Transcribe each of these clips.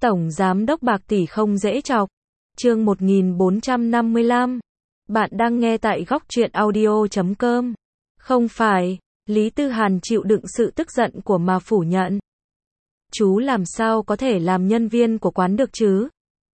Tổng Giám đốc bạc tỷ không dễ chọc. Chương 1455. Bạn đang nghe tại góc truyện audio.com. Không phải, Lý Tư Hàn chịu đựng sự tức giận của mà phủ nhận. Chú làm sao có thể làm nhân viên của quán được chứ?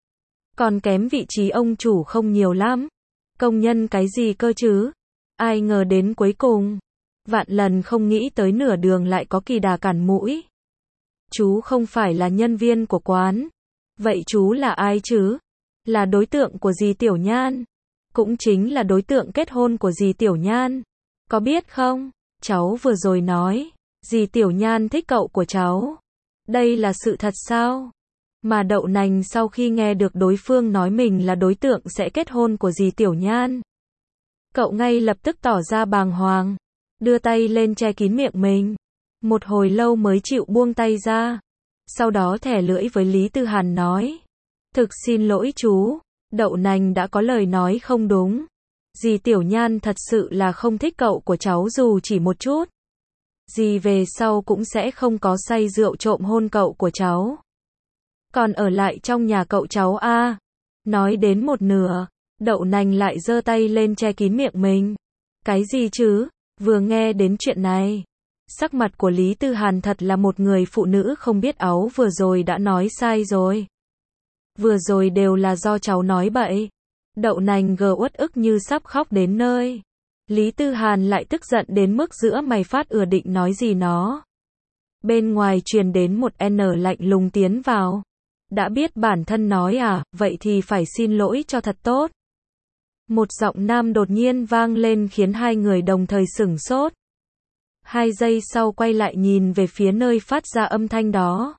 Còn kém vị trí ông chủ không nhiều lắm. Công nhân cái gì cơ chứ? Ai ngờ đến cuối cùng. Vạn lần không nghĩ tới nửa đường lại có Kỳ Đà cản mũi. Chú không phải là nhân viên của quán. Vậy chú là ai chứ? Là đối tượng của dì Tiểu Nhan. Cũng chính là đối tượng kết hôn của dì Tiểu Nhan. Có biết không? Cháu vừa rồi nói, dì Tiểu Nhan thích cậu của cháu. Đây là sự thật sao? Mà Đậu Nành sau khi nghe được đối phương nói mình là đối tượng sẽ kết hôn của dì Tiểu Nhan, cậu ngay lập tức tỏ ra bàng hoàng, đưa tay lên che kín miệng mình. Một hồi lâu mới chịu buông tay ra. Sau đó thẻ lưỡi với Lý Tư Hàn nói. Thực xin lỗi chú, Đậu Nành đã có lời nói không đúng. Dì Tiểu Nhan thật sự là không thích cậu của cháu dù chỉ một chút. Dì về sau cũng sẽ không có say rượu trộm hôn cậu của cháu. Còn ở lại trong nhà cậu cháu a. Nói đến một nửa, Đậu Nành lại giơ tay lên che kín miệng mình. Cái gì chứ? Vừa nghe đến chuyện này, sắc mặt của Lý Tư Hàn thật là một người phụ nữ không biết áo, vừa rồi đã nói sai rồi. Vừa rồi đều là do cháu nói bậy. Đậu Nành uất ức như sắp khóc đến nơi. Lý Tư Hàn lại tức giận đến mức giữa mày phát ừa định nói gì nó. Bên ngoài truyền đến một N lạnh lùng tiến vào. Đã biết bản thân nói à, vậy thì phải xin lỗi cho thật tốt. Một giọng nam đột nhiên vang lên khiến hai người đồng thời sửng sốt. 2 giây sau quay lại nhìn về phía nơi phát ra âm thanh đó.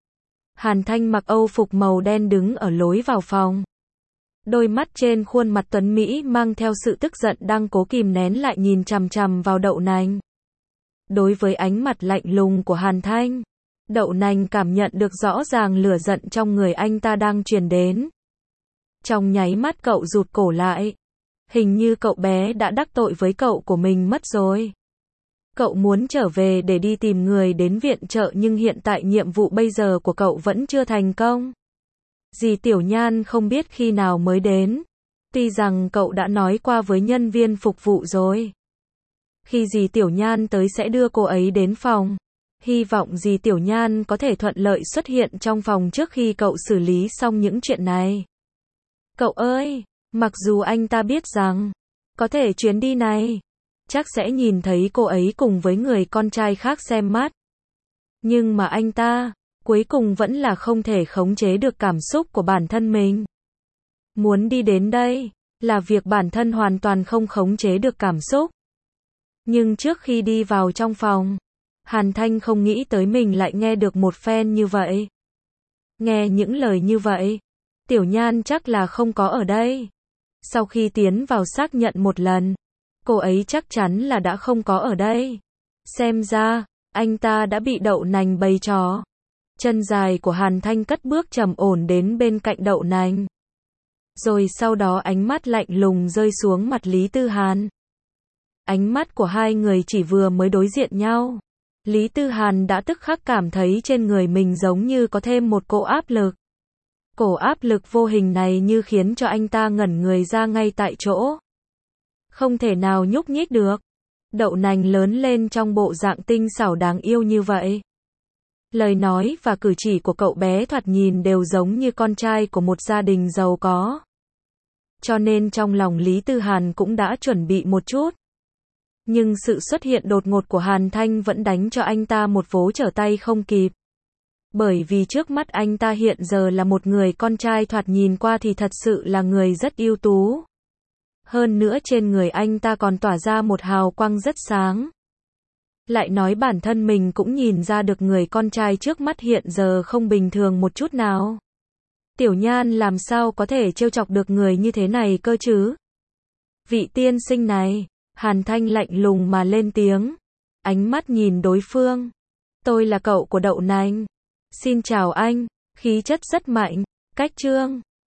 Hàn Thanh mặc Âu phục màu đen đứng ở lối vào phòng. Đôi mắt trên khuôn mặt tuấn Mỹ mang theo sự tức giận đang cố kìm nén lại nhìn chằm chằm vào Đậu Nành. Đối với ánh mặt lạnh lùng của Hàn Thanh, Đậu Nành cảm nhận được rõ ràng lửa giận trong người anh ta đang truyền đến. Trong nháy mắt cậu rụt cổ lại. Hình như cậu bé đã đắc tội với cậu của mình mất rồi. Cậu muốn trở về để đi tìm người đến viện trợ nhưng hiện tại nhiệm vụ bây giờ của cậu vẫn chưa thành công. Dì Tiểu Nhan không biết khi nào mới đến. Tuy rằng cậu đã nói qua với nhân viên phục vụ rồi. Khi dì Tiểu Nhan tới sẽ đưa cô ấy đến phòng. Hy vọng dì Tiểu Nhan có thể thuận lợi xuất hiện trong phòng trước khi cậu xử lý xong những chuyện này. Cậu ơi, mặc dù anh ta biết rằng, có thể chuyến đi này chắc sẽ nhìn thấy cô ấy cùng với người con trai khác xem mắt. Nhưng mà anh ta, cuối cùng vẫn là không thể khống chế được cảm xúc của bản thân mình. Muốn đi đến đây, là việc bản thân hoàn toàn không khống chế được cảm xúc. Nhưng trước khi đi vào trong phòng, Hàn Thanh không nghĩ tới mình lại nghe được một phen như vậy. Nghe những lời như vậy, Tiểu Nhan chắc là không có ở đây. Sau khi tiến vào xác nhận một lần, cô ấy chắc chắn là đã không có ở đây. Xem ra, anh ta đã bị Đậu Nành bày trò. Chân dài của Hàn Thanh cất bước trầm ổn đến bên cạnh Đậu Nành. Rồi sau đó ánh mắt lạnh lùng rơi xuống mặt Lý Tư Hàn. Ánh mắt của hai người chỉ vừa mới đối diện nhau. Lý Tư Hàn đã tức khắc cảm thấy trên người mình giống như có thêm một cỗ áp lực. Cổ áp lực vô hình này như khiến cho anh ta ngẩn người ra ngay tại chỗ. Không thể nào nhúc nhích được. Đậu Nành lớn lên trong bộ dạng tinh xảo đáng yêu như vậy. Lời nói và cử chỉ của cậu bé thoạt nhìn đều giống như con trai của một gia đình giàu có. Cho nên trong lòng Lý Tư Hàn cũng đã chuẩn bị một chút. Nhưng sự xuất hiện đột ngột của Hàn Thanh vẫn đánh cho anh ta một vố trở tay không kịp. Bởi vì trước mắt anh ta hiện giờ là một người con trai thoạt nhìn qua thì thật sự là người rất ưu tú. Hơn nữa trên người anh ta còn tỏa ra một hào quang rất sáng. Lại nói bản thân mình cũng nhìn ra được người con trai trước mắt hiện giờ không bình thường một chút nào. Tiểu Nhan làm sao có thể trêu chọc được người như thế này cơ chứ? Vị tiên sinh này, Hàn Thanh lạnh lùng mà lên tiếng. Ánh mắt nhìn đối phương. Tôi là cậu của Đậu Nành. Xin chào anh, khí chất rất mạnh, cách trương.